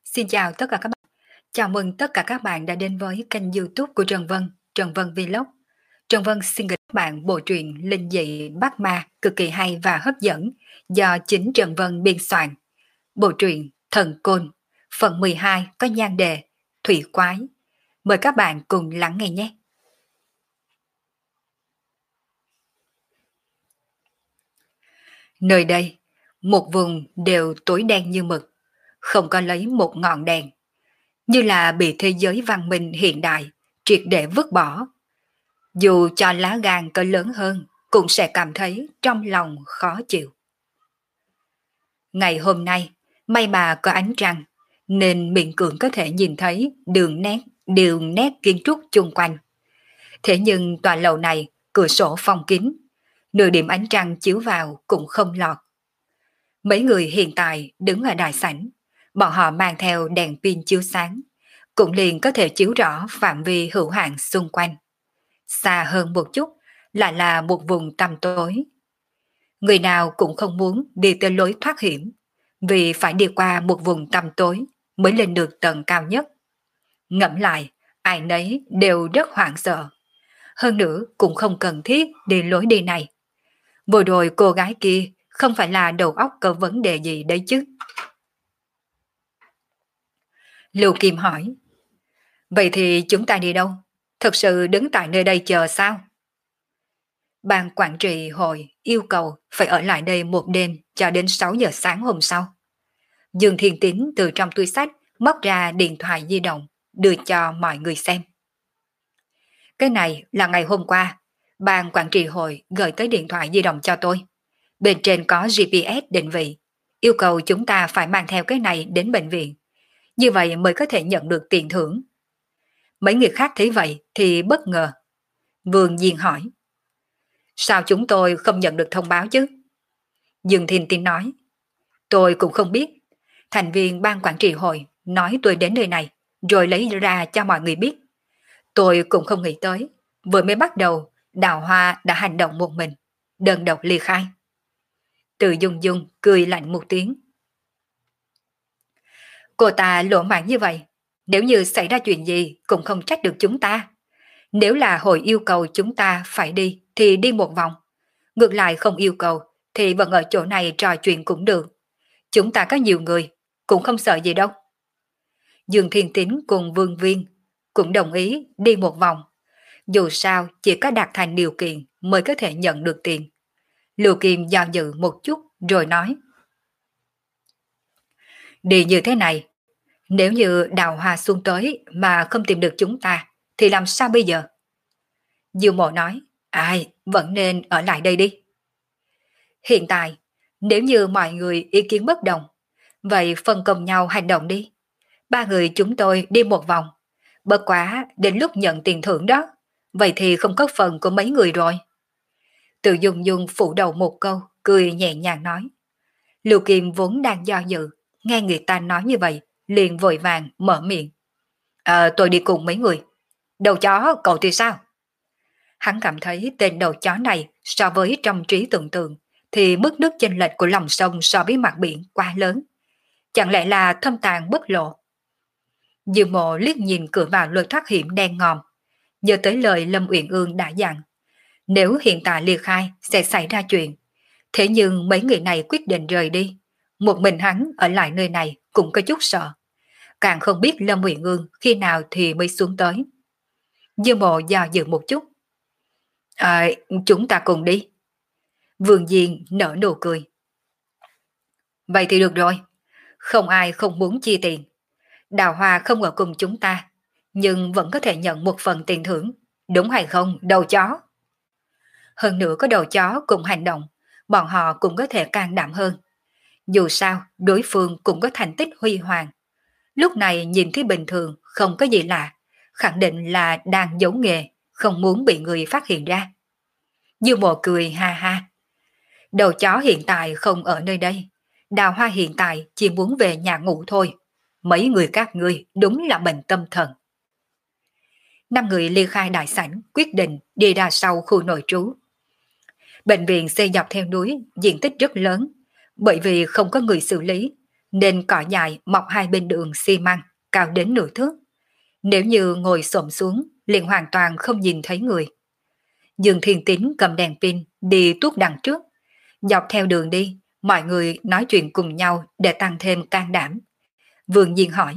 Xin chào tất cả các bạn. Chào mừng tất cả các bạn đã đến với kênh YouTube của Trần Vân Vlog. Trần Vân xin gửi các bạn bộ truyện linh dị Bát Ma cực kỳ hay và hấp dẫn do chính Trần Vân biên soạn. Bộ truyện Thần Côn, phần 12 có nhan đề Thủy Quái. Mời các bạn cùng lắng nghe nhé. Nơi đây, một vùng đều tối đen như mực, không có lấy một ngọn đèn, như là bị thế giới văn minh hiện đại triệt để vứt bỏ. Dù cho lá gan có lớn hơn, cũng sẽ cảm thấy trong lòng khó chịu. Ngày hôm nay, may mà có ánh trăng, nên miễn cưỡng có thể nhìn thấy đường nét kiến trúc chung quanh. Thế nhưng tòa lầu này, cửa sổ phong kín, nửa điểm ánh trăng chiếu vào cũng không lọt. Mấy người hiện tại đứng ở đại sảnh, bọn họ mang theo đèn pin chiếu sáng, cũng liền có thể chiếu rõ phạm vi hữu hạn xung quanh. Xa hơn một chút lại là một vùng tăm tối. Người nào cũng không muốn đi tới lối thoát hiểm, vì phải đi qua một vùng tăm tối mới lên được tầng cao nhất. Ngẫm lại, ai nấy đều rất hoảng sợ. Hơn nữa cũng không cần thiết đi lối đi này. Vừa rồi cô gái kia không phải là đầu óc có vấn đề gì đấy chứ? Lưu Kim hỏi. Vậy thì chúng ta đi đâu? Thật sự đứng tại nơi đây chờ sao? Ban quản trị hội yêu cầu phải ở lại đây một đêm cho đến 6 giờ sáng hôm sau. Dương Thiên Tín từ trong túi sách móc ra điện thoại di động, đưa cho mọi người xem. Cái này là ngày hôm qua, ban quản trị hội gửi tới điện thoại di động cho tôi. Bên trên có GPS định vị, yêu cầu chúng ta phải mang theo cái này đến bệnh viện. Như vậy mới có thể nhận được tiền thưởng. Mấy người khác thấy vậy thì bất ngờ. Vương Diên hỏi. Sao chúng tôi không nhận được thông báo chứ? Dương Thiên Tín nói. Tôi cũng không biết. Thành viên ban quản trị hội nói tôi đến nơi này, rồi lấy ra cho mọi người biết. Tôi cũng không nghĩ tới. Vừa mới bắt đầu, Đào Hoa đã hành động một mình, đơn độc ly khai. Từ Dung Dung cười lạnh một tiếng. Cô ta lỗ mãn như vậy, nếu như xảy ra chuyện gì cũng không trách được chúng ta. Nếu là hội yêu cầu chúng ta phải đi thì đi một vòng. Ngược lại không yêu cầu thì vẫn ở chỗ này trò chuyện cũng được. Chúng ta có nhiều người, cũng không sợ gì đâu. Dương Thiên Tín cùng Vương Viên cũng đồng ý đi một vòng. Dù sao chỉ có đạt thành điều kiện mới có thể nhận được tiền. Lưu Kim do dự một chút rồi nói. Đi như thế này, nếu như Đào Hoa xuống tới mà không tìm được chúng ta thì làm sao bây giờ? Diêu Mộ nói, ai vẫn nên ở lại đây đi. Hiện tại, nếu như mọi người ý kiến bất đồng, vậy phân công nhau hành động đi. 3 người chúng tôi đi một vòng. Bất quá đến lúc nhận tiền thưởng đó, vậy thì không có phần của mấy người rồi. Từ Dung Dung phủ đầu một câu, cười nhẹ nhàng nói. Lưu Kim vốn đang do dự, nghe người ta nói như vậy, liền vội vàng mở miệng. Tôi đi cùng mấy người. Đầu chó cậu thì sao? Hắn cảm thấy tên đầu chó này so với trong trí tưởng tượng thì mức nước chênh lệch của lòng sông so với mặt biển quá lớn. Chẳng lẽ là thâm tàng bất lộ? Dương Mộ liếc nhìn cửa vào lối thoát hiểm đen ngòm, nhớ tới lời Lâm Uyển Ương đã dặn. Nếu hiện tại ly khai sẽ xảy ra chuyện. Thế nhưng mấy người này quyết định rời đi. Một mình hắn ở lại nơi này cũng có chút sợ. Càng không biết Lâm Uyển Ương khi nào thì mới xuống tới. Dương Mộ do dự một chút. Chúng ta cùng đi. Vương Diên nở nụ cười. Vậy thì được rồi. Không ai không muốn chi tiền. Đào Hoa không ở cùng chúng ta, nhưng vẫn có thể nhận một phần tiền thưởng. Đúng hay không, đầu chó? Hơn nữa có đầu chó cùng hành động, bọn họ cũng có thể can đảm hơn. Dù sao, đối phương cũng có thành tích huy hoàng. Lúc này nhìn thấy bình thường, không có gì lạ, khẳng định là đang giấu nghề, không muốn bị người phát hiện ra. Dương Mộ cười ha ha. Đầu chó hiện tại không ở nơi đây. Đào Hoa hiện tại chỉ muốn về nhà ngủ thôi. Mấy người các ngươi đúng là bệnh tâm thần. 5 người ly khai đại sảnh quyết định đi ra sau khu nội trú. Bệnh viện xây dọc theo núi, diện tích rất lớn. Bởi vì không có người xử lý, nên cỏ dài mọc hai bên đường xi măng, cao đến nửa thước. Nếu như ngồi xổm xuống, liền hoàn toàn không nhìn thấy người. Dương Thiên Tín cầm đèn pin đi tuốt đằng trước. Dọc theo đường đi, mọi người nói chuyện cùng nhau để tăng thêm can đảm. Vương Diên hỏi.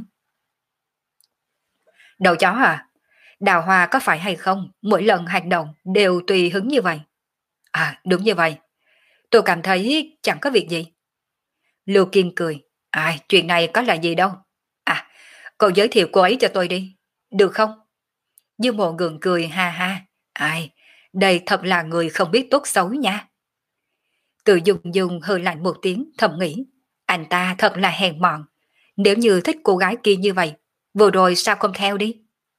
Đầu chó à? Đào Hoa có phải hay không, mỗi lần hành động đều tùy hứng như vậy? À, đúng như vậy. Tôi cảm thấy chẳng có việc gì. Lưu Kim cười. À, chuyện này có là gì đâu. À, cậu giới thiệu cô ấy cho tôi đi. Được không? Dương Mộ gượng cười ha ha. Ai, đây thật là người không biết tốt xấu nha. Từ Dung Dung hơi lạnh một tiếng thầm nghĩ. Anh ta thật là hèn mọn. Nếu như thích cô gái kia như vậy, vừa rồi sao không theo đi?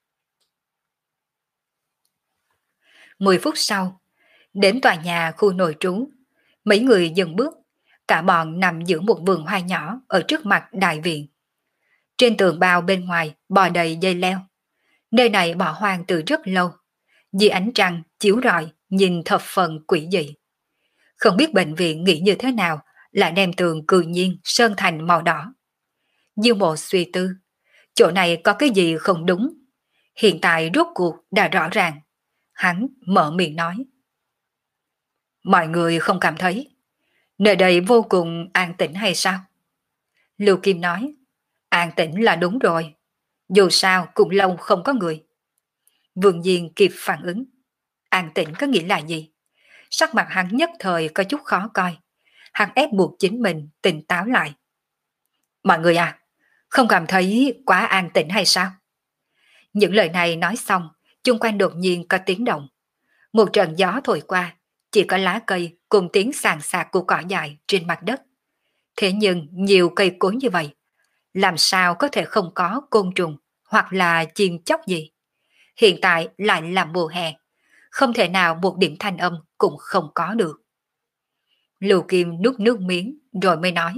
10 phút sau, đến tòa nhà khu nội trú, mấy người dừng bước, cả bọn nằm giữa một vườn hoa nhỏ ở trước mặt đại viện. Trên tường bao bên ngoài bò đầy dây leo. Nơi này bỏ hoang từ rất lâu, vì ánh trăng chiếu rọi nhìn thập phần quỷ dị. Không biết bệnh viện nghĩ như thế nào lại đem tường cự nhiên sơn thành màu đỏ. Dương Mộ suy tư, chỗ này có cái gì không đúng. Hiện tại rốt cuộc đã rõ ràng. Hắn mở miệng nói. Mọi người không cảm thấy nơi đây vô cùng an tĩnh hay sao? Lưu Kim nói. An tĩnh là đúng rồi. Dù sao cũng lâu không có người. Vương Diên kịp phản ứng. An tĩnh có nghĩa là gì? Sắc mặt hắn nhất thời có chút khó coi. Hắn ép buộc chính mình tỉnh táo lại. Mọi người à, không cảm thấy quá an tĩnh hay sao? Những lời này nói xong, chung quanh đột nhiên có tiếng động. Một trận gió thổi qua, chỉ có lá cây cùng tiếng sàn sạc của cỏ dại trên mặt đất. Thế nhưng nhiều cây cối như vậy, làm sao có thể không có côn trùng hoặc là chim chóc gì? Hiện tại lại là mùa hè, không thể nào một điểm thanh âm cũng không có được. Lưu Kim nuốt nước miếng rồi mới nói.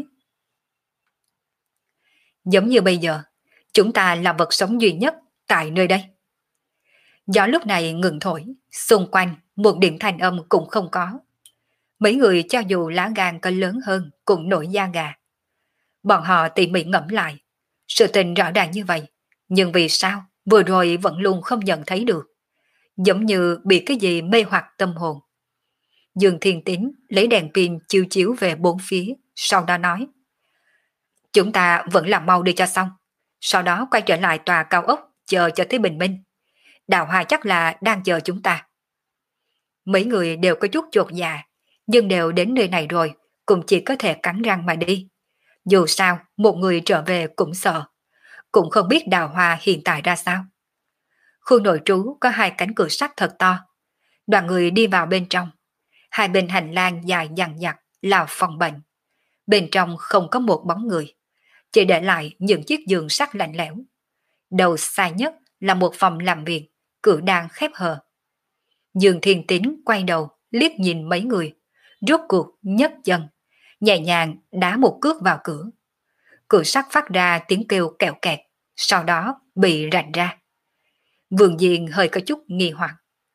Giống như bây giờ, chúng ta là vật sống duy nhất tại nơi đây. Gió lúc này ngừng thổi, xung quanh một điểm thanh âm cũng không có. Mấy người cho dù lá gan có lớn hơn cũng nổi da gà. Bọn họ tỉ mỉ ngẫm lại, sự tình rõ ràng như vậy, nhưng vì sao vừa rồi vẫn luôn không nhận thấy được, giống như bị cái gì mê hoặc tâm hồn. Dương Thiên Tín lấy đèn pin chiếu chiếu về bốn phía, sau đó nói. Chúng ta vẫn làm mau đi cho xong, sau đó quay trở lại tòa cao ốc chờ cho tới bình minh. Đào Hoa chắc là đang chờ chúng ta. Mấy người đều có chút chột dạ, nhưng đều đến nơi này rồi, cũng chỉ có thể cắn răng mà đi. Dù sao, một người trở về cũng sợ, cũng không biết Đào Hoa hiện tại ra sao. Khu nội trú có hai cánh cửa sắt thật to. Đoàn người đi vào bên trong. Hai bên hành lang dài dằng dặc là phòng bệnh. Bên trong không có một bóng người, chỉ để lại những chiếc giường sắt lạnh lẽo. Đầu xa nhất là một phòng làm việc, cửa đang khép hờ. Dương Thiên Tín quay đầu liếc nhìn mấy người, rốt cuộc nhấc chân, nhẹ nhàng đá một cước vào cửa. Cửa sắt phát ra tiếng kêu kẹo kẹt, sau đó bị rạch ra. Vương Diên hơi có chút nghi hoặc.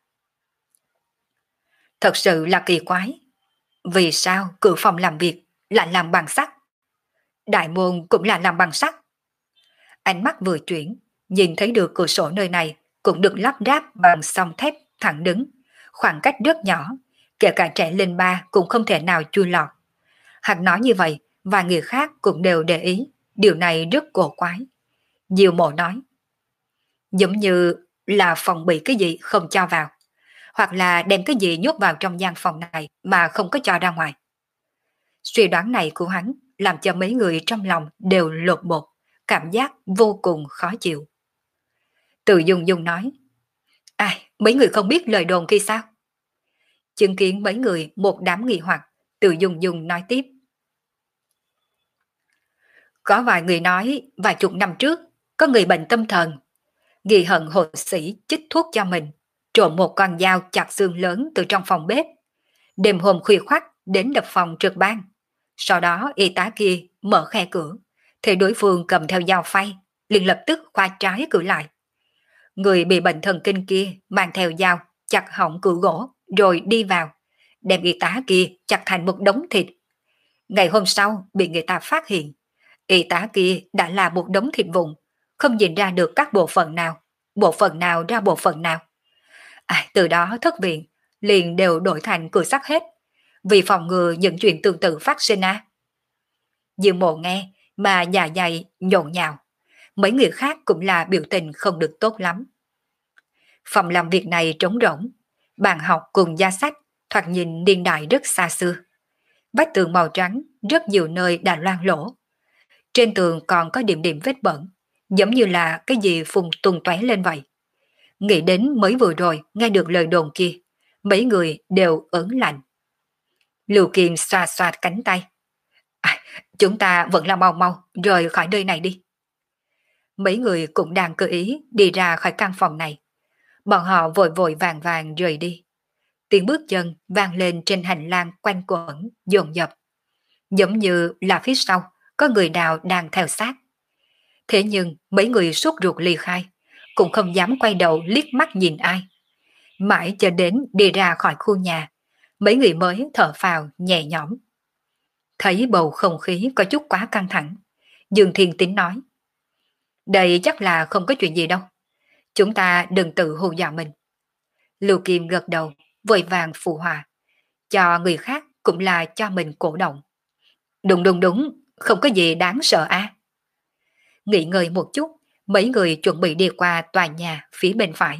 Thật sự là kỳ quái. Vì sao cửa phòng làm việc lại làm bằng sắt? Đại môn cũng là làm bằng sắt. Ánh mắt vừa chuyển, nhìn thấy được cửa sổ nơi này cũng được lắp ráp bằng song thép thẳng đứng, khoảng cách rất nhỏ, kể cả trẻ lên ba cũng không thể nào chui lọt. Hắn nói như vậy, và người khác cũng đều để ý, điều này rất cổ quái. Diêu Mộ nói, giống như là phòng bị cái gì không cho vào, hoặc là đem cái gì nhốt vào trong gian phòng này mà không có cho ra ngoài. Suy đoán này của hắn làm cho mấy người trong lòng đều lột bột, cảm giác vô cùng khó chịu. Từ Dung Dung nói, ai, mấy người không biết lời đồn kia sao? Chứng kiến mấy người một đám nghi hoặc, Từ Dung Dung nói tiếp. Có vài người nói vài chục năm trước có người bệnh tâm thần, ghi hận hộ sĩ chích thuốc cho mình, trộm một con dao chặt xương lớn từ trong phòng bếp. Đêm hôm khuya khoắt đến đập phòng trực ban. Sau đó y tá kia mở khe cửa, thì đối phương cầm theo dao phay, liền lập tức khoa trái cửa lại. Người bị bệnh thần kinh kia mang theo dao chặt họng cửa gỗ rồi đi vào, đem y tá kia chặt thành một đống thịt. Ngày hôm sau bị người ta phát hiện, Y tá kia đã là một đống thịt vụn, không nhìn ra được các bộ phận nào ra bộ phận nào. Từ đó thất viện liền đều đổi thành cửa sắt hết, vì phòng ngừa những chuyện tương tự phát sinh á. Dương Mộ nghe mà dạ dày nhộn nhạo, mấy người khác cũng là biểu tình không được tốt lắm. Phòng làm việc này trống rỗng, bàn học cùng giá sách thoạt nhìn niên đại rất xa xưa. Vách tường màu trắng rất nhiều nơi đã loang lỗ. Trên tường còn có điểm điểm vết bẩn, giống như là cái gì phùng tung tóe lên vậy. Nghĩ đến mới vừa rồi nghe được lời đồn kia, mấy người đều ớn lạnh. Lưu Kiêm xoa xoa cánh tay. Chúng ta vẫn là mau mau rời khỏi nơi này đi. Mấy người cũng đang cơ ý đi ra khỏi căn phòng này. Bọn họ vội vội vàng vàng rời đi. Tiếng bước chân vang lên trên hành lang quanh quẩn, dồn dập. Giống như là phía sau có người nào đang theo sát. Thế nhưng mấy người sốt ruột ly khai, cũng không dám quay đầu liếc mắt nhìn ai. Mãi cho đến đi ra khỏi khu nhà, mấy người mới thở phào nhẹ nhõm. Thấy bầu không khí có chút quá căng thẳng, Dương Thiên Tín nói: đây chắc là không có chuyện gì đâu. Chúng ta đừng tự hù dọa mình. Lưu Kim gật đầu, vội vàng phụ hòa. Cho người khác cũng là cho mình cổ động. Đúng đúng đúng, không có gì đáng sợ à. Nghỉ ngơi một chút, mấy người chuẩn bị đi qua tòa nhà phía bên phải.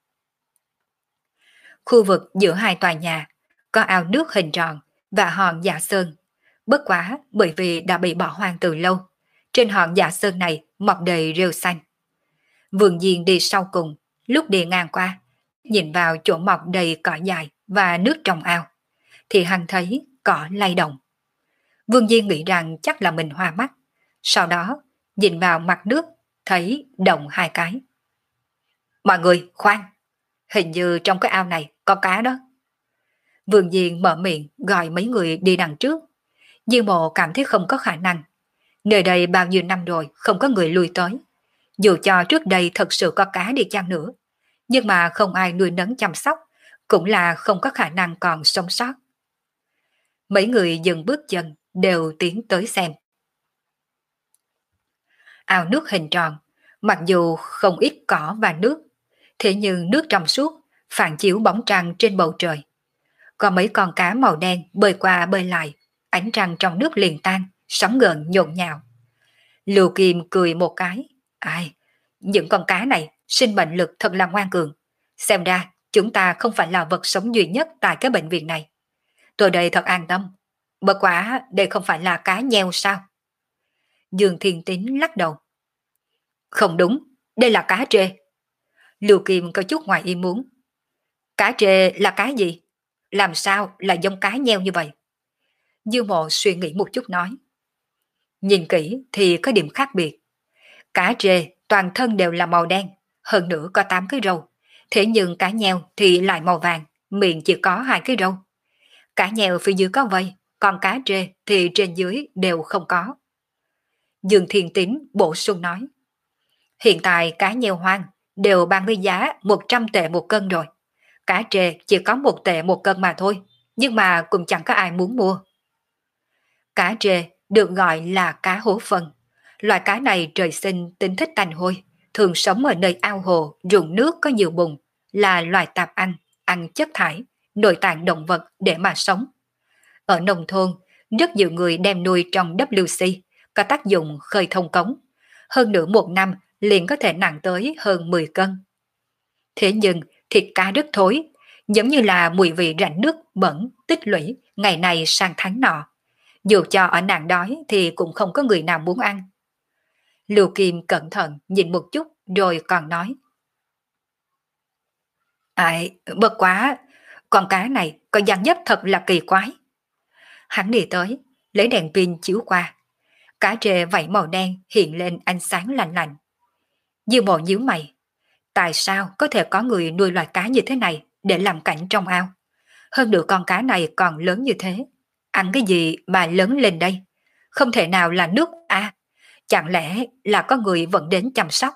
Khu vực giữa hai tòa nhà có ao nước hình tròn và hòn dạ sơn. Bất quá bởi vì đã bị bỏ hoang từ lâu, trên hòn dạ sơn này mọc đầy rêu xanh. Vườn Diên đi sau cùng, lúc đi ngang qua, nhìn vào chỗ mọc đầy cỏ dài và nước trong ao, thì hắn thấy cỏ lay động. Vương Diên nghĩ rằng chắc là mình hoa mắt, sau đó nhìn vào mặt nước, thấy động hai cái. Mọi người khoan, hình như trong cái ao này có cá đó. Vương Diên mở miệng gọi mấy người đi đằng trước. Diên Mộ cảm thấy không có khả năng. Nơi đây bao nhiêu năm rồi không có người lui tới. Dù cho trước đây thật sự có cá đi chăng nữa, nhưng mà không ai nuôi nấng chăm sóc, cũng là không có khả năng còn sống sót. Mấy người dừng bước chân đều tiến tới xem. Ao nước hình tròn, mặc dù không ít cỏ và nước, thế nhưng nước trong suốt, phản chiếu bóng trăng trên bầu trời. Có mấy con cá màu đen bơi qua bơi lại, ánh trăng trong nước liền tan, sóng gợn nhộn nhạo. Lưu Kim cười một cái. Những con cá này sinh mệnh lực thật là ngoan cường. Xem ra chúng ta không phải là vật sống duy nhất tại cái bệnh viện này. Tôi đây thật an tâm. Bất quả đây không phải là cá nheo sao? Dương Thiên Tín lắc đầu. Không đúng, đây là cá trê. Lưu Kim có chút ngoài ý muốn. Cá trê là cá gì? Làm sao là giống cá nheo như vậy? Dương Mộ suy nghĩ một chút nói. Nhìn kỹ thì có điểm khác biệt. Cá trê toàn thân đều là màu đen, hơn nữa có 8 cái râu. Thế nhưng cá nheo thì lại màu vàng, miệng chỉ có 2 cái râu. Cá nheo phía dưới có vây, còn cá trê thì trên dưới đều không có. Dương Thiên Tín bổ sung nói. Hiện tại cá nheo hoang đều bán với giá 100 tệ một cân rồi. Cá trê chỉ có 1 tệ một cân mà thôi, nhưng mà cũng chẳng có ai muốn mua. Cá trê được gọi là cá hố phân. Loài cá này trời sinh tính thích tanh hôi, thường sống ở nơi ao hồ, ruộng nước có nhiều bùn, là loài tạp ăn chất thải, nội tạng động vật để mà sống. Ở nông thôn, rất nhiều người đem nuôi trong WC, có tác dụng khơi thông cống. Hơn nữa một năm liền có thể nặng tới hơn 10 cân. Thế nhưng thịt cá rất thối, giống như là mùi vị rảnh nước bẩn tích lũy ngày này sang tháng nọ. Dù cho ở nạn đói thì cũng không có người nào muốn ăn. Lưu Kim cẩn thận nhìn một chút rồi còn nói. Bất quá, con cá này có dáng dấp thật là kỳ quái. Hắn đi tới, lấy đèn pin chiếu qua. Cá trê vảy màu đen hiện lên ánh sáng lạnh lạnh. Dương Mộ nhíu mày. Tại sao có thể có người nuôi loài cá như thế này để làm cảnh trong ao? Hơn nữa con cá này còn lớn như thế. Ăn cái gì mà lớn lên đây? Không thể nào là nước à? Chẳng lẽ là có người vẫn đến chăm sóc?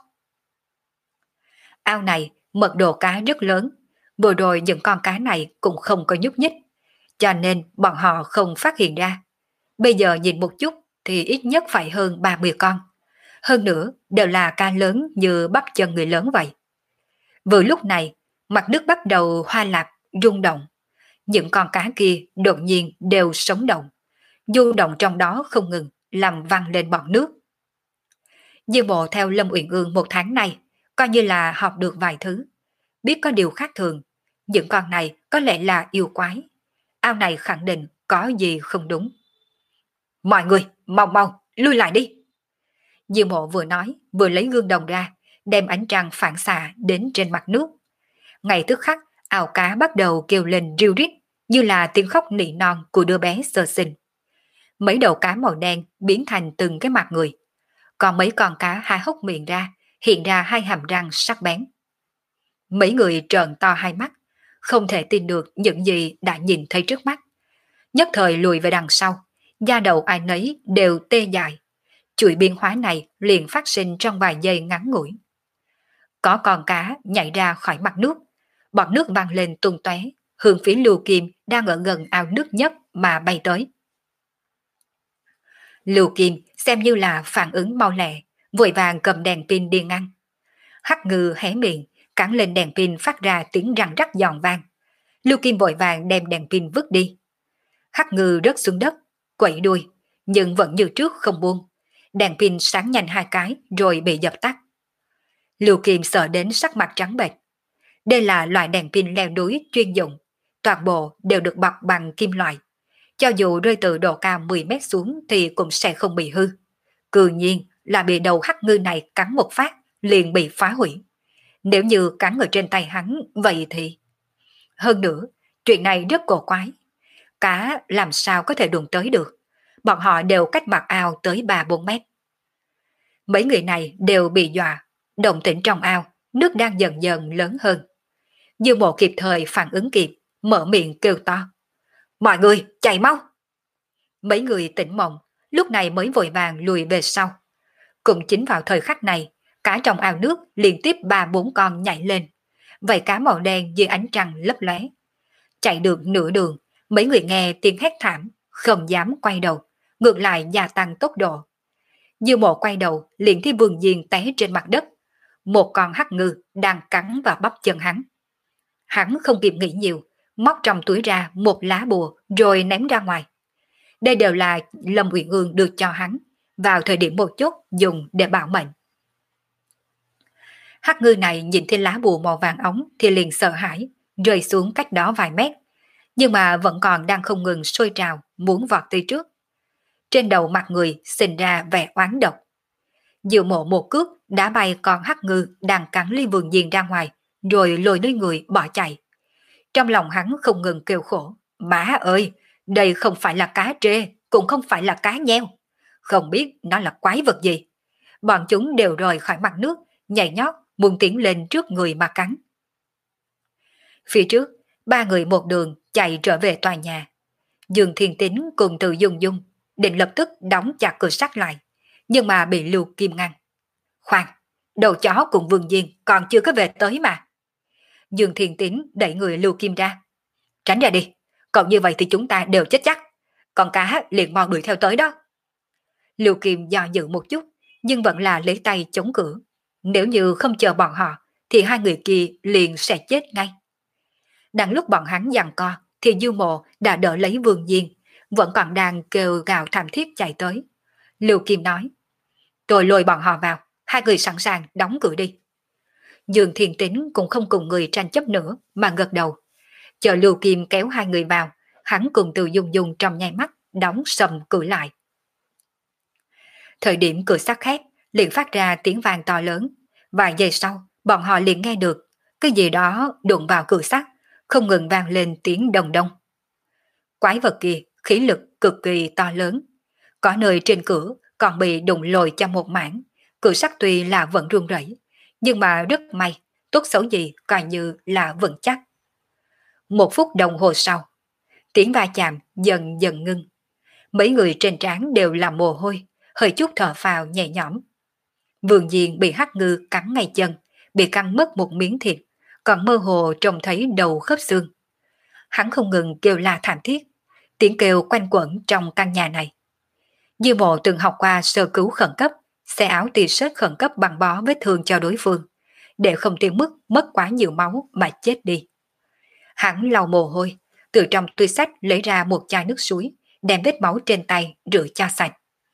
Ao này mật độ cá rất lớn. Vừa rồi những con cá này cũng không có nhúc nhích, cho nên bọn họ không phát hiện ra. Bây giờ nhìn một chút thì ít nhất phải hơn 30 con. Hơn nữa đều là cá lớn như bắp chân người lớn vậy. Vừa lúc này, mặt nước bắt đầu hoa lạc, rung động. Những con cá kia đột nhiên đều sống động. Du động trong đó không ngừng, làm văng lên bọt nước. Diêu Mộ theo Lâm Uyển Ương một tháng này, coi như là học được vài thứ. Biết có điều khác thường, những con này có lẽ là yêu quái. Ao này khẳng định có gì không đúng. Mọi người, mau mau, lui lại đi. Diêu Mộ vừa nói, vừa lấy gương đồng ra, đem ánh trăng phản xạ đến trên mặt nước. Ngay tức khắc, ao cá bắt đầu kêu lên riu rít, như là tiếng khóc nỉ non của đứa bé sơ sinh. Mấy đầu cá màu đen biến thành từng cái mặt người. Còn mấy con cá há hốc miệng ra, hiện ra hai hàm răng sắc bén. Mấy người trợn to hai mắt, không thể tin được những gì đã nhìn thấy trước mắt. Nhất thời lùi về đằng sau, da đầu ai nấy đều tê dại. Chuỗi biến hóa này liền phát sinh trong vài giây ngắn ngủi. Có con cá nhảy ra khỏi mặt nước, bọt nước văng lên tung tóe, hướng phía Lưu Kim đang ở gần ao nước nhất mà bay tới. Lưu Kim xem như là phản ứng mau lẹ, vội vàng cầm đèn pin đi ngăn. Hắc Ngư hé miệng, cắn lên đèn pin phát ra tiếng răng rắc giòn vang. Lưu Kim vội vàng đem đèn pin vứt đi. Hắc Ngư rớt xuống đất, quẩy đuôi, nhưng vẫn như trước không buông. Đèn pin sáng nhanh hai cái rồi bị dập tắt. Lưu Kim sợ đến sắc mặt trắng bệch. Đây là loại đèn pin leo núi chuyên dụng, toàn bộ đều được bọc bằng kim loại. Cho dù rơi từ độ cao 10 mét xuống thì cũng sẽ không bị hư. Cư nhiên là bị đầu Hắc Ngư này cắn một phát, liền bị phá hủy. Nếu như cắn ở trên tay hắn, vậy thì... Hơn nữa, chuyện này rất cổ quái. Cá làm sao có thể đụng tới được. Bọn họ đều cách mặt ao tới 3-4 mét. Mấy người này đều bị dọa. Động tĩnh trong ao, nước đang dần dần lớn hơn. Dư Mộ kịp thời phản ứng kịp, mở miệng kêu to. Mọi người, chạy mau! Mấy người tỉnh mộng, lúc này mới vội vàng lùi về sau. Cũng chính vào thời khắc này, cá trong ao nước liên tiếp 3-4 con nhảy lên. Vậy cá màu đen dưới ánh trăng lấp lóe. Chạy được nửa đường, mấy người nghe tiếng hét thảm, không dám quay đầu, ngược lại gia tăng tốc độ. Dư Mộ quay đầu, liền thấy Vương Diên té trên mặt đất. Một con hắc ngư đang cắn vào bắp chân hắn. Hắn không kịp nghĩ nhiều, móc trong túi ra một lá bùa rồi ném ra ngoài. Đây đều là Lâm Uyển Ương được cho hắn, vào thời điểm một chút dùng để bảo mệnh. Hắc ngư này nhìn thấy lá bùa màu vàng óng thì liền sợ hãi, rơi xuống cách đó vài mét, nhưng mà vẫn còn đang không ngừng sôi trào, muốn vọt tới trước. Trên đầu mặt người sinh ra vẻ oán độc. Diệu Mộ một cước đã bay con hắc ngư đang cắn Ly Vương Diên ra ngoài, rồi lôi lấy người bỏ chạy. Trong lòng hắn không ngừng kêu khổ. Má ơi, đây không phải là cá trê, cũng không phải là cá nheo. Không biết nó là quái vật gì. Bọn chúng đều rời khỏi mặt nước, nhảy nhót, muốn tiến lên trước người mà cắn. Phía trước, ba người một đường chạy trở về tòa nhà. Dương Thiên Tín cùng Từ Dung Dung định lập tức đóng chặt cửa sắt lại, nhưng mà bị Lưu Kim ngăn. Khoan, đầu chó cùng Vương Diên còn chưa có về tới mà. Dương Thiên Tín đẩy người Lưu Kim ra. Tránh ra đi, còn như vậy thì chúng ta đều chết chắc. Con cá liền mau đuổi theo tới đó. Lưu Kim do dự một chút, nhưng vẫn là lấy tay chống cửa. Nếu như không chờ bọn họ, thì hai người kia liền sẽ chết ngay. Đang lúc bọn hắn giằng co, thì Dư Mộ đã đỡ lấy Vương Diên, vẫn còn đang kêu gào thảm thiết chạy tới. Lưu Kim nói, tôi lôi bọn họ vào, hai người sẵn sàng đóng cửa đi. Dương Thiên Tín cũng không cùng người tranh chấp nữa mà gật đầu. Chờ Lưu Kim kéo hai người vào, hắn cùng Từ Dung Dung trong nháy mắt đóng sầm cửa lại. Thời điểm cửa sắt khép, liền phát ra tiếng vang to lớn. Vài giây sau, bọn họ liền nghe được cái gì đó đụng vào cửa sắt, không ngừng vang lên tiếng đồng đông. Quái vật kia khí lực cực kỳ to lớn, có nơi trên cửa còn bị đụng lồi cho một mảng. Cửa sắt tuy là vẫn rung rẩy, nhưng mà rất may, tốt xấu gì coi như là vững chắc. 1 phút đồng hồ sau, tiếng va chạm dần dần ngưng. Mấy người trên trán đều là mồ hôi, hơi chút thở phào nhẹ nhõm. Vương Diên bị hắc ngư cắn ngay chân, bị cắn mất một miếng thịt, còn mơ hồ trông thấy đầu khớp xương. Hắn không ngừng kêu la thảm thiết, tiếng kêu quanh quẩn trong căn nhà này. Dư Mộ từng học qua sơ cứu khẩn cấp, xe áo t-shirt khẩn cấp băng bó vết thương cho đối phương, để không tiêu mức mất quá nhiều máu mà chết đi. Hắn lau mồ hôi, từ trong túi xách lấy ra một chai nước suối, đem vết máu trên tay rửa cho sạch.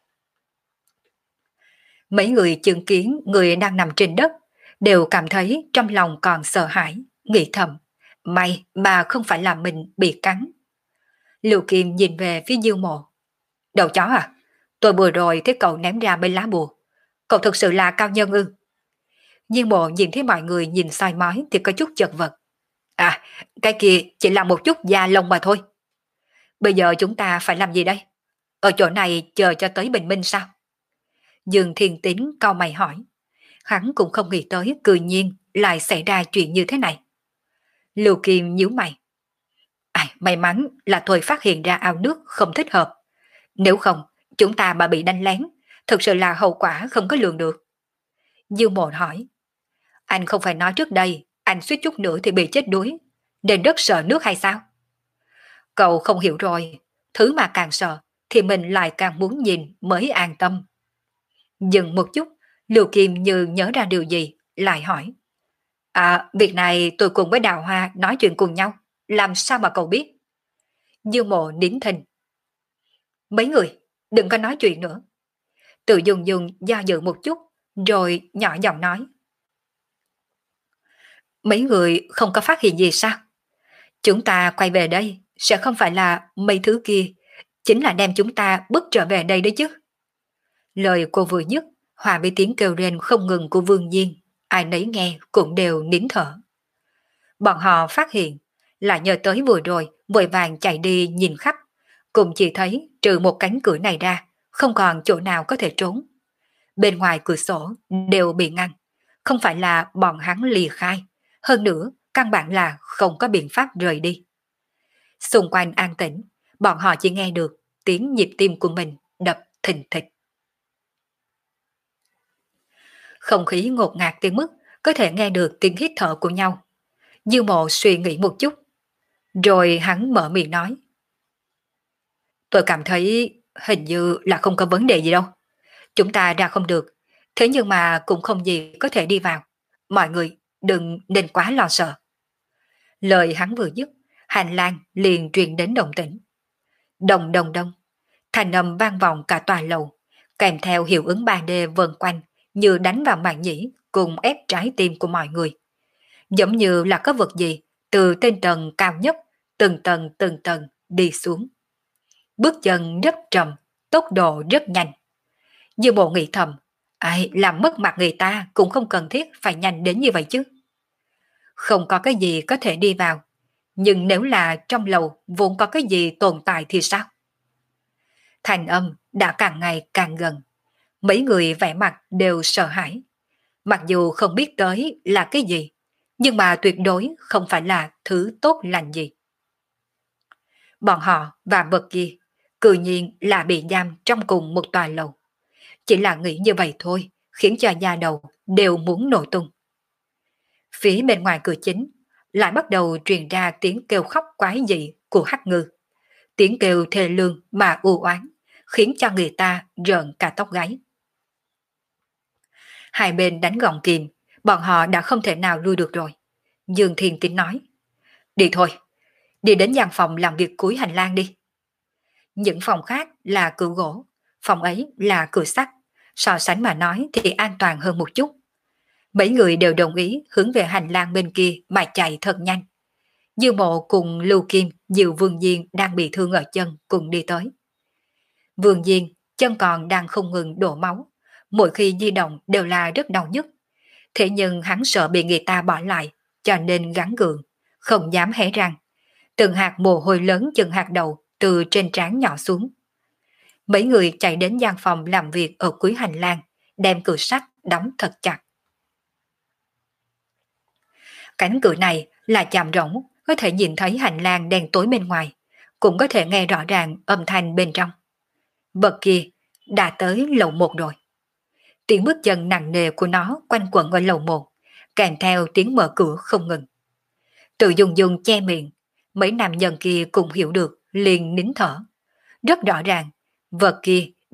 Mấy người chứng kiến người đang nằm trên đất đều cảm thấy trong lòng còn sợ hãi, nghĩ thầm, may mà không phải là mình bị cắn. Lưu Kim nhìn về phía Diêu Mộ. Đầu chó à, tôi vừa rồi thấy cậu ném ra bên lá bùa. Cậu thực sự là cao nhân ư? Diêu Mộ nhìn thấy mọi người nhìn soi mói thì có chút chật vật. À, cái kia chỉ là một chút da lông mà thôi. Bây giờ chúng ta phải làm gì đây? Ở chỗ này chờ cho tới bình minh sao? Dương Thiên Tín cau mày hỏi. Hắn cũng không nghĩ tới cư nhiên lại xảy ra chuyện như thế này. Lưu Kim nhíu mày. May mắn là tôi phát hiện ra ao nước không thích hợp. Nếu không, chúng ta mà bị đánh lén, thực sự là hậu quả không có lường được. Dương Mộ hỏi. Anh không phải nói trước đây, anh suýt chút nữa thì bị chết đuối, nên rất sợ nước hay sao? Cậu không hiểu rồi, thứ mà càng sợ thì mình lại càng muốn nhìn mới an tâm. Dừng một chút, Lưu Kim như nhớ ra điều gì, lại hỏi. Việc này tôi cùng với Đào Hoa nói chuyện cùng nhau, làm sao mà cậu biết? Dương Mộ nín thinh. Mấy người, đừng có nói chuyện nữa. Tự dùng do dự một chút, rồi nhỏ giọng nói. Mấy người không có phát hiện gì sao? Chúng ta quay về đây, sẽ không phải là mấy thứ kia, chính là đem chúng ta bước trở về đây đấy chứ. Lời cô vừa dứt, hòa với tiếng kêu rên không ngừng của Vương Diên, ai nấy nghe cũng đều nín thở. Bọn họ phát hiện, là nhờ tới vừa rồi, vội vàng chạy đi nhìn khắp, cũng chỉ thấy trừ một cánh cửa này ra, không còn chỗ nào có thể trốn. Bên ngoài cửa sổ đều bị ngăn, không phải là bọn hắn lìa khai, hơn nữa căn bản là không có biện pháp rời đi. Xung quanh an tĩnh, bọn họ chỉ nghe được tiếng nhịp tim của mình đập thình thịch. Không khí ngột ngạt tới mức có thể nghe được tiếng hít thở của nhau. Dư Mộ suy nghĩ một chút, rồi hắn mở miệng nói. Tôi cảm thấy hình như là không có vấn đề gì đâu. Chúng ta ra không được, thế nhưng mà cũng không gì có thể đi vào. Mọi người đừng nên quá lo sợ. Lời hắn vừa dứt, hành lang liền truyền đến động tĩnh. Đồng đồng đông, thành âm vang vọng cả tòa lầu, kèm theo hiệu ứng 3D vần quanh như đánh vào màng nhĩ cùng ép trái tim của mọi người. Giống như là có vật gì từ trên tầng cao nhất từng tầng đi xuống. Bước chân rất trầm, tốc độ rất nhanh. Dư Bộ nghĩ thầm, ai làm mất mặt người ta cũng không cần thiết phải nhanh đến như vậy chứ. Không có cái gì có thể đi vào, nhưng nếu là trong lầu vốn có cái gì tồn tại thì sao? Thành âm đã càng ngày càng gần. Mấy người vẻ mặt đều sợ hãi. Mặc dù không biết tới là cái gì, nhưng mà tuyệt đối không phải là thứ tốt lành gì. Bọn họ và vật kia cự nhiên là bị giam trong cùng một tòa lầu. Chỉ là nghĩ như vậy thôi, khiến cho da đầu đều muốn nổ tung. Phía bên ngoài cửa chính lại bắt đầu truyền ra tiếng kêu khóc quái dị của Hắc Ngư. Tiếng kêu thê lương mà u oán, khiến cho người ta rợn cả tóc gáy. Hai bên đánh gọng kìm, bọn họ đã không thể nào lui được rồi. Dương Thiên Tín nói, đi thôi, đi đến gian phòng làm việc cuối hành lang đi. Những phòng khác là cửa gỗ, phòng ấy là cửa sắt, so sánh mà nói thì an toàn hơn một chút. Mấy người đều đồng ý hướng về hành lang bên kia mà chạy thật nhanh. Dư Mộ cùng Lưu Kim dìu Vương Diên đang bị thương ở chân cùng đi tới. Vương Diên chân còn đang không ngừng đổ máu, mỗi khi di động đều là rất đau nhức. Thế nhưng hắn sợ bị người ta bỏ lại, cho nên gắng gượng, không dám hé răng. Từng hạt mồ hôi lớn chừng hạt đậu từ trên trán nhỏ xuống. Mấy người chạy đến gian phòng làm việc ở cuối hành lang, đem cửa sắt đóng thật chặt. Cánh cửa này là chạm rỗng, có thể nhìn thấy hành lang đen tối bên ngoài, cũng có thể nghe rõ ràng âm thanh bên trong. Vật kia đã tới lầu 1 rồi. Tiếng bước chân nặng nề của nó quanh quẩn ở lầu 1, kèm theo tiếng mở cửa không ngừng. Tự dùng che miệng, mấy nam nhân kia cũng hiểu được, liền nín thở. Rất rõ ràng, vật kia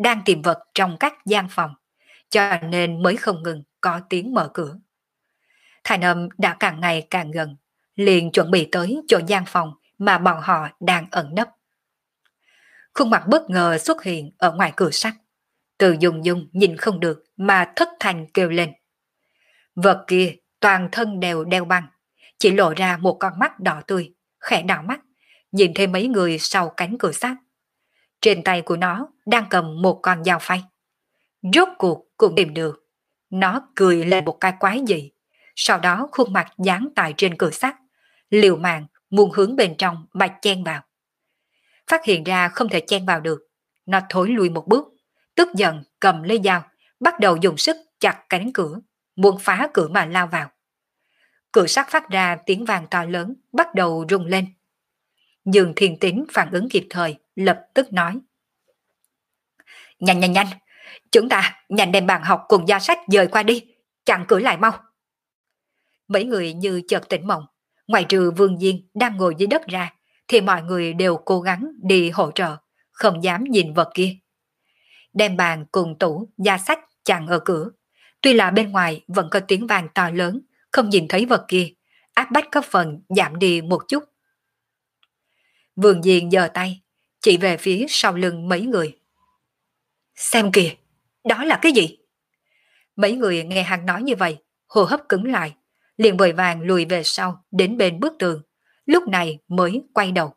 đang tìm vật trong các gian phòng, cho nên mới không ngừng có tiếng mở cửa. Thanh âm đã càng ngày càng gần, liền chuẩn bị tới chỗ gian phòng mà bọn họ đang ẩn nấp. Khuôn mặt bất ngờ xuất hiện ở ngoài cửa sắt. Từ Dung Dung nhìn không được mà thất thanh kêu lên. Vật kia toàn thân đều đeo băng, chỉ lộ ra một con mắt đỏ tươi, khẽ đảo mắt, nhìn thấy mấy người sau cánh cửa sắt. Trên tay của nó đang cầm một con dao phay. Rốt cuộc cũng tìm được. Nó cười lên một cái quái dị, sau đó khuôn mặt dán tại trên cửa sắt, liều mạng muốn hướng bên trong mà chen vào. Phát hiện ra không thể chen vào được, nó thối lui một bước, tức giận cầm lấy dao, bắt đầu dùng sức chặt cánh cửa, muốn phá cửa mà lao vào. Cửa sắt phát ra tiếng vang to lớn, bắt đầu rung lên. Dương Thiên Tín phản ứng kịp thời, lập tức nói. Nhanh nhanh nhanh, chúng ta nhanh đem bàn học cùng gia sách dời qua đi, chặn cửa lại mau. Mấy người như chợt tỉnh mộng, ngoài trừ Vương Diên đang ngồi dưới đất ra, thì mọi người đều cố gắng đi hỗ trợ, không dám nhìn vật kia. Đem bàn cùng tủ, gia sách chặn ở cửa. Tuy là bên ngoài vẫn có tiếng vang to lớn, không nhìn thấy vật kia, áp bách có phần giảm đi một chút. Vương Diên giơ tay, chỉ về phía sau lưng mấy người. Xem kìa, đó là cái gì? Mấy người nghe hắn nói như vậy, hô hấp cứng lại, liền vội vàng lùi về sau đến bên bức tường, lúc này mới quay đầu.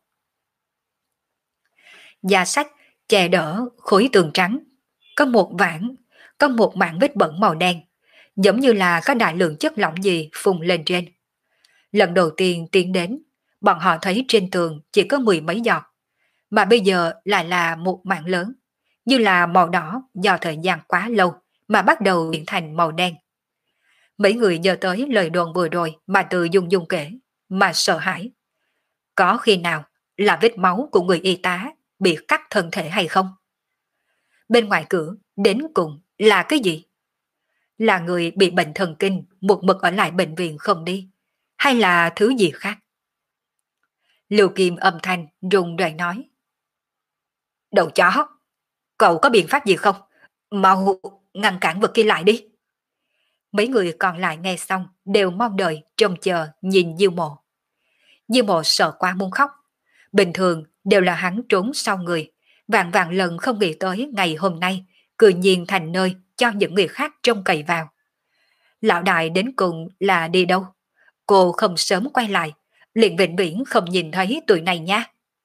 Gia sách che đỡ khối tường trắng, có một mảng vết bẩn màu đen, giống như là có đại lượng chất lỏng gì phun lên trên. Lần đầu tiên tiến đến, bọn họ thấy trên tường chỉ có 10 mấy giọt, mà bây giờ lại là một mảng lớn, như là màu đỏ do thời gian quá lâu mà bắt đầu biến thành màu đen. Mấy người nhớ tới lời đồn vừa rồi mà Từ Dung Dung kể, mà sợ hãi. Có khi nào là vết máu của người y tá bị cắt thân thể hay không? Bên ngoài cửa đến cùng là cái gì? Là người bị bệnh thần kinh một mực ở lại bệnh viện không đi, hay là thứ gì khác? Lưu Kim âm thanh run rẩy nói. Đầu chó, cậu có biện pháp gì không? Mau ngăn cản vật kia lại đi. Mấy người còn lại nghe xong đều mong đợi trông chờ nhìn Diêu Mộ. Diêu Mộ sợ quá muốn khóc. Bình thường đều là hắn trốn sau người, vạn vạn lần không nghĩ tới ngày hôm nay cười nhiên thành nơi cho những người khác trông cậy vào. Lão đại đến cùng là đi đâu? Cô không sớm quay lại, liền vĩnh viễn không nhìn thấy tụi này nha.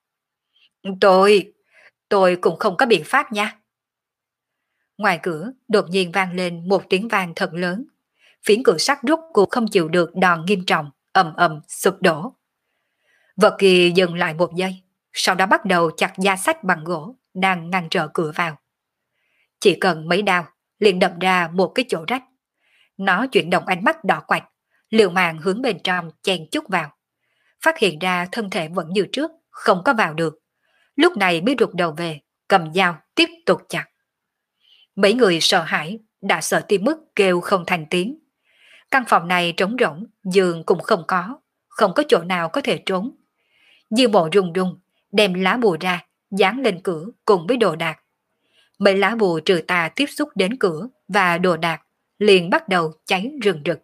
Tôi cũng không có biện pháp nha. Ngoài cửa đột nhiên vang lên một tiếng vang thật lớn. Phiến cửa sắt rút cuộc không chịu được đòn nghiêm trọng, ầm ầm sụp đổ. Vật kia dừng lại một giây, sau đó bắt đầu chặt gia sách bằng gỗ đang ngăn trở cửa vào. Chỉ cần mấy đao, liền đập ra một cái chỗ rách. Nó chuyển động ánh mắt đỏ quạch, liều mạng hướng bên trong chen chút vào. Phát hiện ra thân thể vẫn như trước, không có vào được. Lúc này mới rụt đầu về, cầm dao tiếp tục chặt. Mấy người sợ hãi, đã sợ tới mức kêu không thành tiếng. Căn phòng này trống rỗng, giường cũng không có chỗ nào có thể trốn. Diêu Mộ run run, đem lá bùa ra, dán lên cửa cùng với đồ đạc. Mấy lá bùa trừ tà tiếp xúc đến cửa và đồ đạc, liền bắt đầu cháy rừng rực.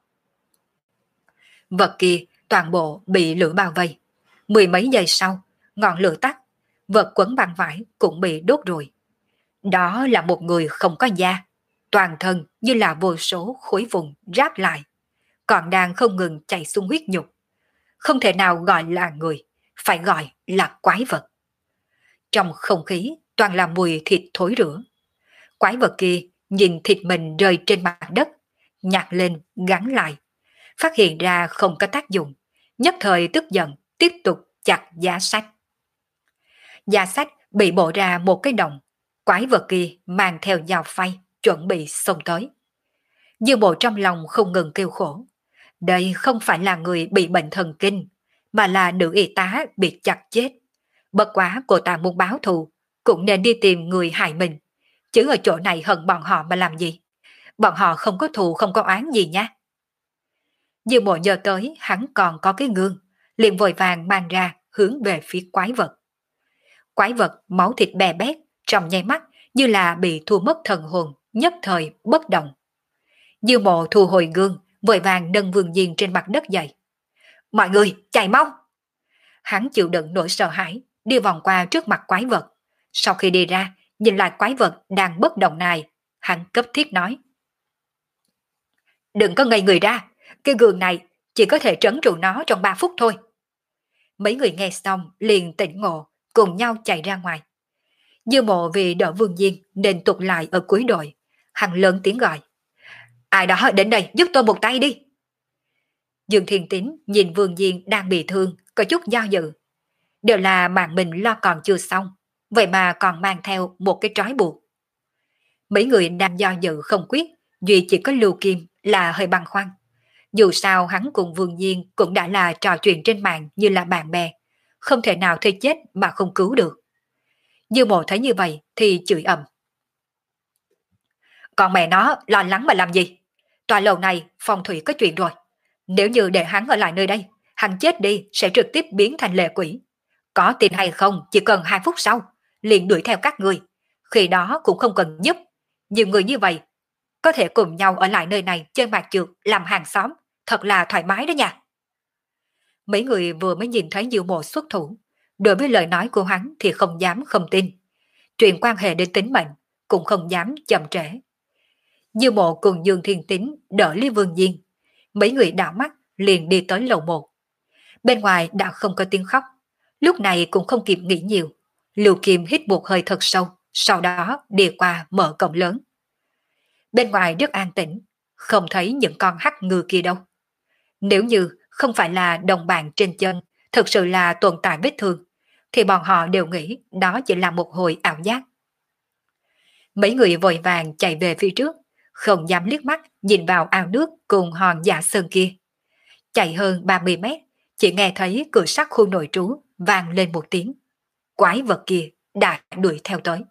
Vật kia toàn bộ bị lửa bao vây. Mười mấy giây sau, ngọn lửa tắt, vật quấn băng vải cũng bị đốt rồi. Đó là một người không có da, toàn thân như là vô số khối vùng ráp lại, còn đang không ngừng chảy xuống huyết nhục. Không thể nào gọi là người, phải gọi là quái vật. Trong không khí toàn là mùi thịt thối rữa. Quái vật kia nhìn thịt mình rơi trên mặt đất, nhặt lên gắn lại, phát hiện ra không có tác dụng, nhất thời tức giận tiếp tục chặt giá sách. Giá sách bị bổ ra một cái đồng, quái vật kia mang theo dao phay chuẩn bị xông tới. Dư Bộ trong lòng không ngừng kêu khổ. Đây không phải là người bị bệnh thần kinh, mà là nữ y tá bị chặt chết. Bất quá cô ta muốn báo thù, cũng nên đi tìm người hại mình. Chứ ở chỗ này hận bọn họ mà làm gì? Bọn họ không có thù không có oán gì nha. Dư Bộ nhớ tới hắn còn có cái gương, liền vội vàng mang ra hướng về phía quái vật. Quái vật máu thịt bè bét, trong nháy mắt như là bị thu mất thần hồn, nhất thời bất động. Diêu Mộ thu hồi gương, vội vàng nâng Vương Diên trên mặt đất dậy. Mọi người, chạy mau! Hắn chịu đựng nỗi sợ hãi, đi vòng qua trước mặt quái vật. Sau khi đi ra, nhìn lại quái vật đang bất động này, hắn cấp thiết nói. Đừng có ngây người ra, cái gương này chỉ có thể trấn trụ nó trong 3 phút thôi. Mấy người nghe xong liền tỉnh ngộ, cùng nhau chạy ra ngoài. Dư Mộ vì đỡ Vương Diên nên tụt lại ở cuối đội. Hắn lớn tiếng gọi. Ai đó đến đây giúp tôi một tay đi. Dương Thiên Tín nhìn Vương Diên đang bị thương, có chút do dự. Đều là mạng mình lo còn chưa xong, vậy mà còn mang theo một cái trói buộc. Mấy người đang do dự không quyết, duy chỉ có Lưu Kim là hơi băn khoăn. Dù sao hắn cùng Vương Diên cũng đã là trò chuyện trên mạng như là bạn bè, không thể nào thấy chết mà không cứu được. Dư Mộ thấy như vậy thì chửi ầm. Còn mẹ nó lo lắng mà làm gì? Tòa lầu này phong thủy có chuyện rồi. Nếu như để hắn ở lại nơi đây, hắn chết đi sẽ trực tiếp biến thành lệ quỷ. Có tin hay không chỉ cần 2 phút sau, liền đuổi theo các người. Khi đó cũng không cần giúp. Nhiều người như vậy, có thể cùng nhau ở lại nơi này chơi mạc trượt, làm hàng xóm. Thật là thoải mái đó nha. Mấy người vừa mới nhìn thấy Diệu Mộ xuất thủ. Đối với lời nói của hắn thì không dám không tin. Chuyện quan hệ đến tính mệnh, cũng không dám chậm trễ. Diệu Mộ cùng Dương Thiên Tín đỡ Lý Vương Diên. Mấy người đảo mắt liền đi tới lầu 1. Bên ngoài đã không có tiếng khóc. Lúc này cũng không kịp nghĩ nhiều. Lưu Kim hít một hơi thật sâu, sau đó đi qua mở cổng lớn. Bên ngoài rất an tĩnh, không thấy những con hắc ngư kia đâu. Nếu như không phải là đồng bạn trên chân, thực sự là tồn tại vết thương, thì bọn họ đều nghĩ đó chỉ là một hồi ảo giác. Mấy người vội vàng chạy về phía trước, không dám liếc mắt nhìn vào ao nước cùng hòn giả sơn kia. Chạy hơn 30 mét, chỉ nghe thấy cửa sắt khu nội trú vang lên một tiếng. Quái vật kia đã đuổi theo tới.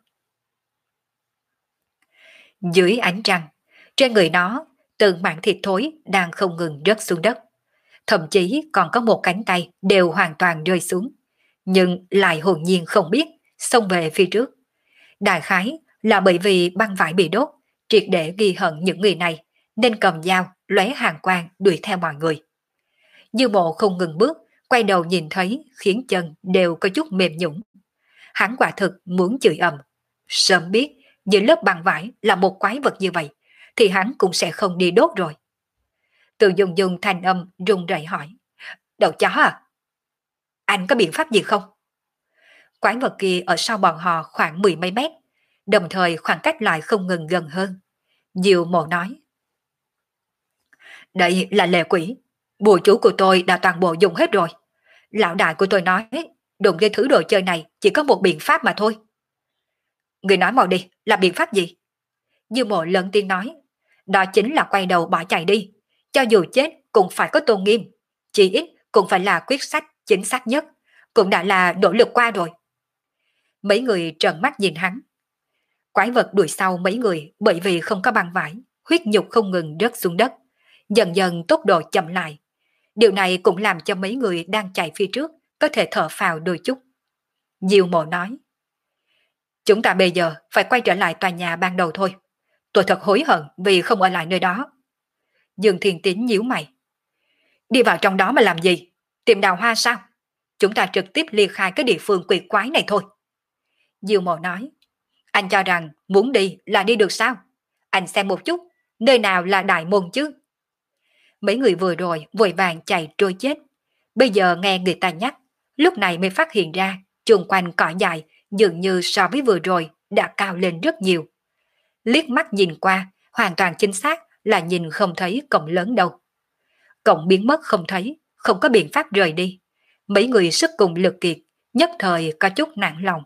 Dưới ánh trăng, trên người nó, từng mảng thịt thối đang không ngừng rớt xuống đất. Thậm chí còn có một cánh tay đều hoàn toàn rơi xuống, nhưng lại hồn nhiên không biết, xông về phía trước. Đại khái là bởi vì băng vải bị đốt, triệt để ghi hận những người này, nên cầm dao, lóe hàn quang đuổi theo mọi người. Dư Mộ không ngừng bước, quay đầu nhìn thấy khiến chân đều có chút mềm nhũn. Hắn quả thực muốn chửi ầm. Sớm biết dưới lớp băng vải là một quái vật như vậy, thì hắn cũng sẽ không đi đốt rồi. Từ dùng dùng thanh âm run rẩy hỏi. Đầu chó à? Anh có biện pháp gì không? Quái vật kia ở sau bọn họ khoảng 10 mấy mét, đồng thời khoảng cách lại không ngừng gần hơn. Diệu Mộ nói. Đây là lệ quỷ. Bùa chú của tôi đã toàn bộ dùng hết rồi. Lão đại của tôi nói, đụng cái thứ đồ chơi này chỉ có một biện pháp mà thôi. Người nói mau đi, là biện pháp gì? Dư Mộ lớn tiếng nói. Đó chính là quay đầu bỏ chạy đi. Cho dù chết cũng phải có tôn nghiêm. Chỉ ít cũng phải là quyết sách chính xác nhất. Cũng đã là nỗ lực qua rồi. Mấy người trợn mắt nhìn hắn. Quái vật đuổi sau mấy người bởi vì không có băng vải, huyết nhục không ngừng rớt xuống đất. Dần dần tốc độ chậm lại. Điều này cũng làm cho mấy người đang chạy phía trước có thể thở phào đôi chút. Diêu Mộ nói. Chúng ta bây giờ phải quay trở lại tòa nhà ban đầu thôi. Tôi thật hối hận vì không ở lại nơi đó. Dương Thiên Tín nhíu mày. Đi vào trong đó mà làm gì? Tìm đào hoa sao? Chúng ta trực tiếp ly khai cái địa phương quỷ quái này thôi. Diêu Mộ nói. Anh cho rằng muốn đi là đi được sao? Anh xem một chút, nơi nào là đại môn chứ? Mấy người vừa rồi vội vàng chạy trôi chết. Bây giờ nghe người ta nhắc, lúc này mới phát hiện ra chung quanh cỏ dại dường như so với vừa rồi đã cao lên rất nhiều. Liếc mắt nhìn qua, hoàn toàn chính xác là nhìn không thấy cổng lớn đâu. Cổng biến mất không thấy, không có biện pháp rời đi. Mấy người sức cùng lực kiệt, nhất thời có chút nản lòng.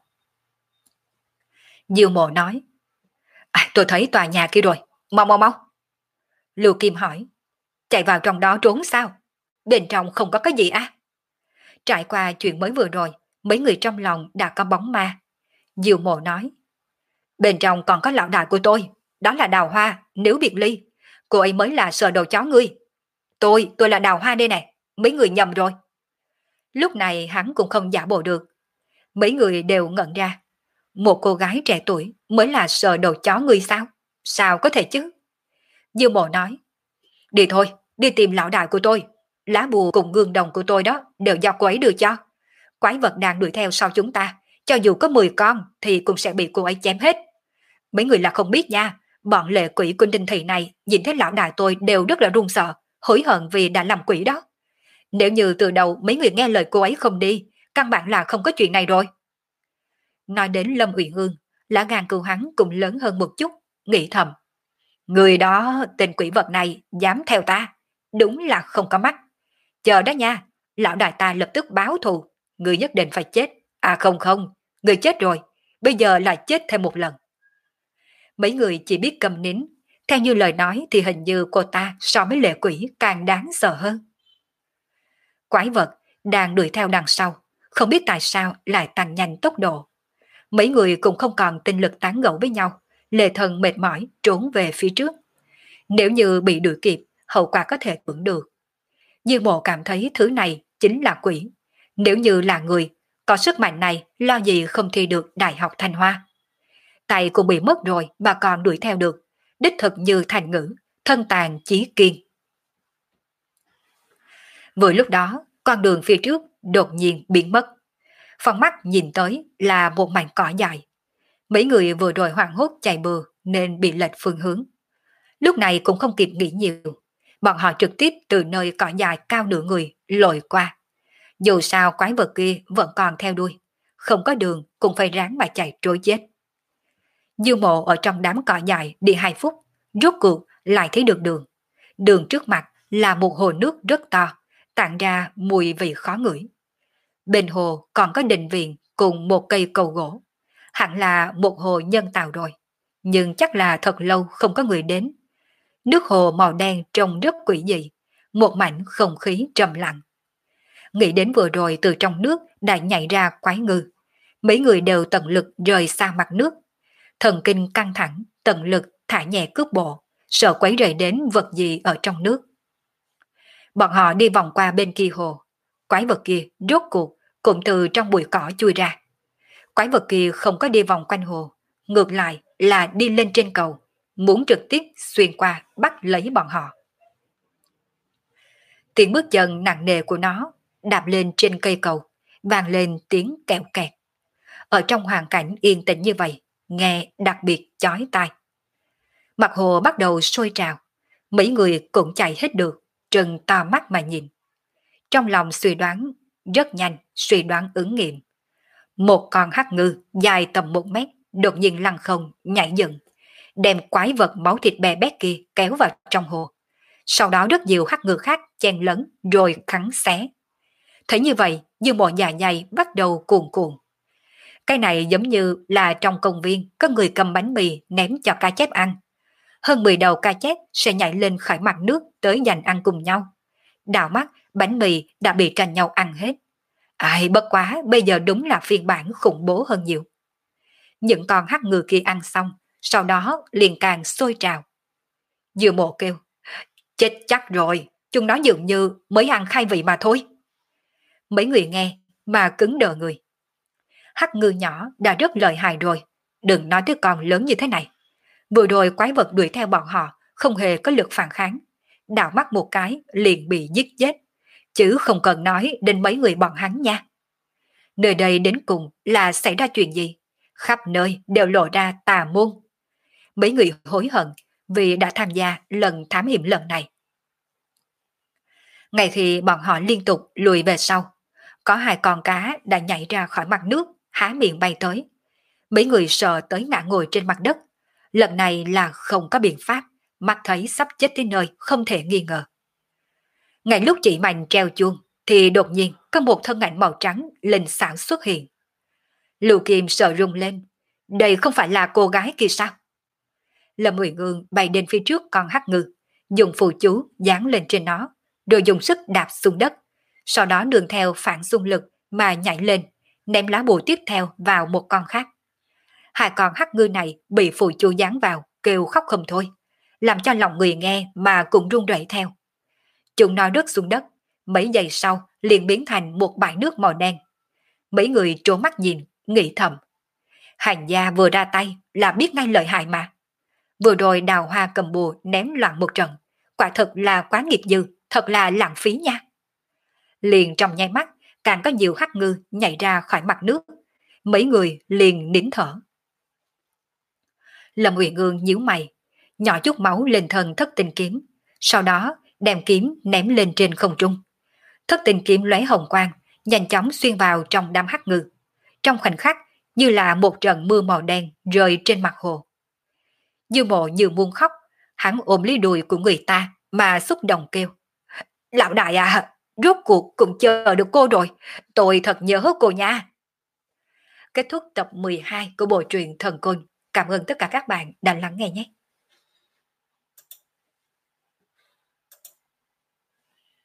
Diêu Mộ nói. Tôi thấy tòa nhà kia rồi, mau mau mau. Lưu Kim hỏi. Chạy vào trong đó trốn sao? Bên trong không có cái gì à? Trải qua chuyện mới vừa rồi, mấy người trong lòng đã có bóng ma. Diêu Mộ nói. Bên trong còn có lão đại của tôi, đó là Đào Hoa, Nếu Biệt Ly. Cô ấy mới là sờ đầu chó ngươi. Tôi là Đào Hoa đây nè, mấy người nhầm rồi. Lúc này hắn cũng không giả bộ được. Mấy người đều ngẩn ra. Một cô gái trẻ tuổi mới là sợ đồ chó ngươi sao? Sao có thể chứ? Dư mộ nói, đi thôi, đi tìm lão đại của tôi. Lá bùa cùng gương đồng của tôi đó đều do cô ấy đưa cho. Quái vật đang đuổi theo sau chúng ta, cho dù có 10 con thì cũng sẽ bị cô ấy chém hết. Mấy người là không biết nha, bọn lệ quỷ của Đinh Thị này nhìn thấy lão đại tôi đều rất là run sợ, hối hận vì đã làm quỷ đó. Nếu như từ đầu mấy người nghe lời cô ấy không đi, căn bản là không có chuyện này rồi. Nói đến Lâm Uyển Ương, lá gan cừu hắn cũng lớn hơn một chút, nghĩ thầm. Người đó, tên quỷ vật này, dám theo ta, đúng là không có mắt. Chờ đó nha, lão đại ta lập tức báo thù, người nhất định phải chết. À không không, người chết rồi, bây giờ là chết thêm một lần. Mấy người chỉ biết cầm nín, theo như lời nói thì hình như cô ta so với lệ quỷ càng đáng sợ hơn. Quái vật đang đuổi theo đằng sau, không biết tại sao lại tăng nhanh tốc độ. Mấy người cũng không còn tinh lực tán gẫu với nhau, lệ thần mệt mỏi trốn về phía trước. Nếu như bị đuổi kịp, hậu quả có thể tưởng được. Dương Mộ cảm thấy thứ này chính là quỷ. Nếu như là người, có sức mạnh này lo gì không thi được Đại học Thanh Hoa. Tay cũng bị mất rồi mà còn đuổi theo được. Đích thực như thành ngữ, thân tàn chí kiên. Vừa lúc đó, con đường phía trước đột nhiên biến mất. Phong mắt nhìn tới là một mảnh cỏ dài. Mấy người vừa rồi hoảng hốt chạy bừa nên bị lệch phương hướng. Lúc này cũng không kịp nghĩ nhiều. Bọn họ trực tiếp từ nơi cỏ dài cao nửa người lội qua. Dù sao quái vật kia vẫn còn theo đuôi. Không có đường cũng phải ráng mà chạy trối chết. Dương Mộ ở trong đám cỏ dài đi 2 phút. Rốt cuộc lại thấy được đường. Đường trước mặt là một hồ nước rất to, tản ra mùi vị khó ngửi. Bên hồ còn có đình viện cùng một cây cầu gỗ. Hẳn là một hồ nhân tạo rồi. Nhưng chắc là thật lâu không có người đến. Nước hồ màu đen trông rất quỷ dị, một mảnh không khí trầm lặng. Nghĩ đến vừa rồi từ trong nước đã nhảy ra quái ngư. Mấy người đều tận lực rời xa mặt nước. Thần kinh căng thẳng, tận lực thả nhẹ cước bộ, sợ quấy rầy đến vật gì ở trong nước. Bọn họ đi vòng qua bên kia hồ. Quái vật kia rốt cuộc cũng từ trong bụi cỏ chui ra. Quái vật kia không có đi vòng quanh hồ, ngược lại là đi lên trên cầu, muốn trực tiếp xuyên qua bắt lấy bọn họ. Tiếng bước chân nặng nề của nó đạp lên trên cây cầu, vang lên tiếng kẹo kẹt. Ở trong hoàn cảnh yên tĩnh như vậy, nghe đặc biệt chói tai. Mặt hồ bắt đầu sôi trào, mấy người cũng chạy hết được, trừng to mắt mà nhìn. Trong lòng suy đoán, rất nhanh suy đoán ứng nghiệm. Một con hắc ngư dài tầm 1 mét đột nhiên lăn không nhảy dựng, đem quái vật máu thịt bè bét kia kéo vào trong hồ. Sau đó rất nhiều hắc ngư khác chen lấn rồi cắn xé. Thấy như vậy, Dương Mộ dạ dày bắt đầu cuồn cuộn. Cái này giống như là trong công viên có người cầm bánh mì ném cho cá chép ăn. Hơn 10 đầu cá chép sẽ nhảy lên khỏi mặt nước tới giành ăn cùng nhau. Đảo mắt, bánh mì đã bị tranh nhau ăn hết. Ai bất quá, bây giờ đúng là phiên bản khủng bố hơn nhiều. Những con hắc ngư kia ăn xong, sau đó liền càng sôi trào. Dư Mộ kêu, chết chắc rồi, chúng nó dường như mới ăn khai vị mà thôi. Mấy người nghe mà cứng đờ người. Hắc ngư nhỏ đã rất lợi hại rồi, đừng nói tới con lớn như thế này. Vừa rồi quái vật đuổi theo bọn họ, không hề có lực phản kháng. Đảo mắt một cái liền bị giết chết, chứ không cần nói đến mấy người bọn hắn nha. Nơi đây đến cùng là xảy ra chuyện gì? Khắp nơi đều lộ ra tà môn. Mấy người hối hận vì đã tham gia lần thám hiểm lần này. Ngay khi bọn họ liên tục lùi về sau, có 2 con cá đã nhảy ra khỏi mặt nước, há miệng bay tới. Mấy người sợ tới ngã ngồi trên mặt đất. Lần này là không có biện pháp, mắt thấy sắp chết tới nơi không thể nghi ngờ. Ngay lúc chị Mạnh treo chuông, thì đột nhiên có một thân ảnh màu trắng linh xảo xuất hiện. Lưu Kim sợ rung lên. Đây không phải là cô gái kia sao? Lâm Uyển Ương bay đến phía trước con hắc ngư, dùng phù chú dán lên trên nó, rồi dùng sức đạp xuống đất. Sau đó đường theo phản xung lực mà nhảy lên, ném lá bùa tiếp theo vào một con khác. 2 con hắc ngư này bị phù chú dán vào, kêu khóc không thôi, làm cho lòng người nghe mà cũng run rẩy theo. Chúng nó rớt xuống đất, mấy giây sau liền biến thành một bãi nước màu đen. Mấy người trố mắt nhìn, nghĩ thầm. Hành gia vừa ra tay là biết ngay lợi hại mà. Vừa rồi Đào Hoa cầm bùa ném loạn một trận, quả thật là quá nghiệp dư, thật là lãng phí nha. Liền trong nháy mắt, càng có nhiều hắc ngư nhảy ra khỏi mặt nước. Mấy người liền nín thở. Lâm Uyển Ương nhíu mày, nhỏ chút máu lên thân thất tinh kiếm, sau đó đem kiếm ném lên trên không trung. Thất tinh kiếm lóe hồng quang, nhanh chóng xuyên vào trong đám hắc ngư. Trong khoảnh khắc, như là một trận mưa màu đen rơi trên mặt hồ. Dư Mộ như muốn khóc, hắn ôm lấy đùi của người ta mà xúc động kêu. Lão đại à, rốt cuộc cũng chờ được cô rồi, tôi thật nhớ cô nha. Kết thúc tập 12 của bộ truyện Thần Côn. Cảm ơn tất cả các bạn đã lắng nghe nhé.